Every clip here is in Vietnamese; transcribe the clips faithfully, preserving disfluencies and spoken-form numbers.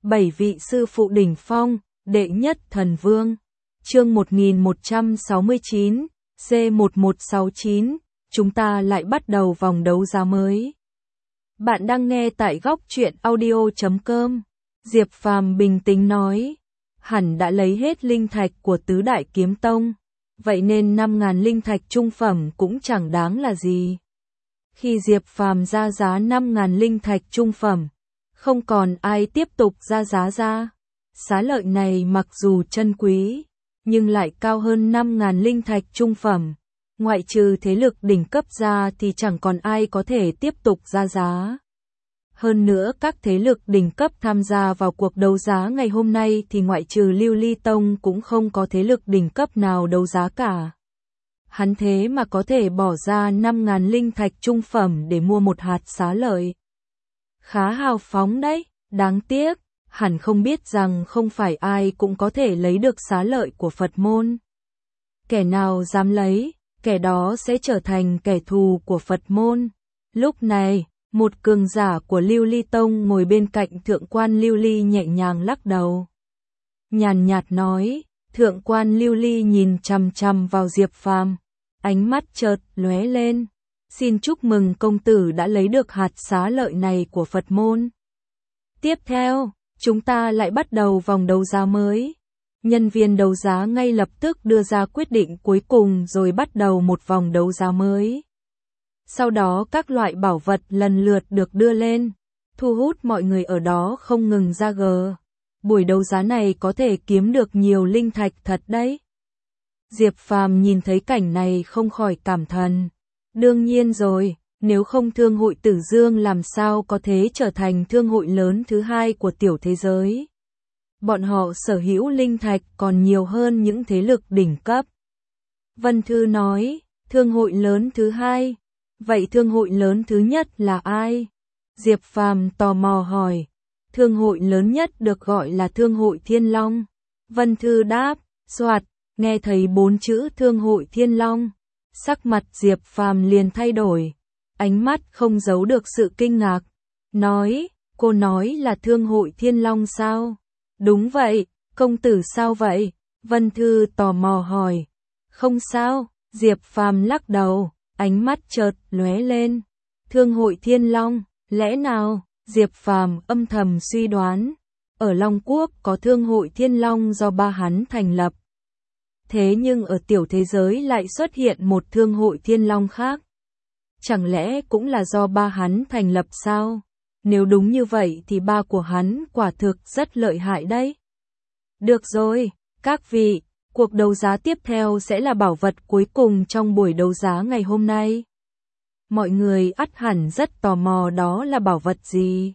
Bảy vị sư phụ đỉnh phong, đệ nhất thần vương. Chương một nghìn một trăm sáu mươi chín, C một một sáu chín, chúng ta lại bắt đầu vòng đấu giá mới. Bạn đang nghe tại góc truyện audio chấm com. Diệp Phàm bình tĩnh nói, hẳn đã lấy hết linh thạch của tứ đại kiếm tông, vậy nên năm ngàn linh thạch trung phẩm cũng chẳng đáng là gì. Khi Diệp Phàm ra giá năm ngàn linh thạch trung phẩm, không còn ai tiếp tục ra giá ra. Giá lợi này mặc dù chân quý, nhưng lại cao hơn năm ngàn linh thạch trung phẩm. Ngoại trừ thế lực đỉnh cấp ra thì chẳng còn ai có thể tiếp tục ra giá. Hơn nữa các thế lực đỉnh cấp tham gia vào cuộc đấu giá ngày hôm nay thì ngoại trừ Lưu Ly Tông cũng không có thế lực đỉnh cấp nào đấu giá cả. Hắn thế mà có thể bỏ ra năm ngàn linh thạch trung phẩm để mua một hạt xá lợi. Khá hào phóng đấy, đáng tiếc, hẳn không biết rằng không phải ai cũng có thể lấy được xá lợi của Phật môn. Kẻ nào dám lấy, kẻ đó sẽ trở thành kẻ thù của Phật môn. Lúc này, một cường giả của Lưu Ly Tông ngồi bên cạnh Thượng quan Lưu Ly nhẹ nhàng lắc đầu. Nhàn nhạt nói, Thượng quan Lưu Ly nhìn chằm chằm vào Diệp Phàm, ánh mắt chợt lóe lên. Xin chúc mừng công tử đã lấy được hạt xá lợi này của Phật môn. Tiếp theo, chúng ta lại bắt đầu vòng đấu giá mới. Nhân viên đấu giá ngay lập tức đưa ra quyết định cuối cùng rồi bắt đầu một vòng đấu giá mới. Sau đó các loại bảo vật lần lượt được đưa lên, thu hút mọi người ở đó không ngừng ra gờ. Buổi đấu giá này có thể kiếm được nhiều linh thạch thật đấy. Diệp Phàm nhìn thấy cảnh này không khỏi cảm thán. Đương nhiên rồi, nếu không thương hội Tử Dương làm sao có thể trở thành thương hội lớn thứ hai của tiểu thế giới. Bọn họ sở hữu linh thạch còn nhiều hơn những thế lực đỉnh cấp. Vân Thư nói, thương hội lớn thứ hai, vậy thương hội lớn thứ nhất là ai? Diệp Phàm tò mò hỏi, thương hội lớn nhất được gọi là thương hội Thiên Long. Vân Thư đáp, soạt, nghe thấy bốn chữ thương hội Thiên Long. Sắc mặt Diệp Phàm liền thay đổi, ánh mắt không giấu được sự kinh ngạc, nói, cô nói là thương hội Thiên Long sao? Đúng vậy, công tử sao vậy? Vân Thư tò mò hỏi. Không sao, Diệp Phàm lắc đầu, ánh mắt chợt lóe lên. Thương hội Thiên Long, lẽ nào? Diệp Phàm âm thầm suy đoán, ở Long Quốc có thương hội Thiên Long do ba hắn thành lập. Thế nhưng ở tiểu thế giới lại xuất hiện một thương hội Thiên Long khác. Chẳng lẽ cũng là do ba hắn thành lập sao? Nếu đúng như vậy thì ba của hắn quả thực rất lợi hại đấy. Được rồi, các vị, cuộc đấu giá tiếp theo sẽ là bảo vật cuối cùng trong buổi đấu giá ngày hôm nay. Mọi người ắt hẳn rất tò mò đó là bảo vật gì.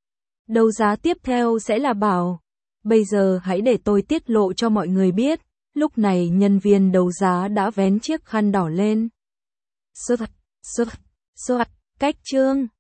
Đấu giá tiếp theo sẽ là bảo. Bây giờ hãy để tôi tiết lộ cho mọi người biết. Lúc này nhân viên đấu giá đã vén chiếc khăn đỏ lên. Soạt, soạt, soạt, cách chương.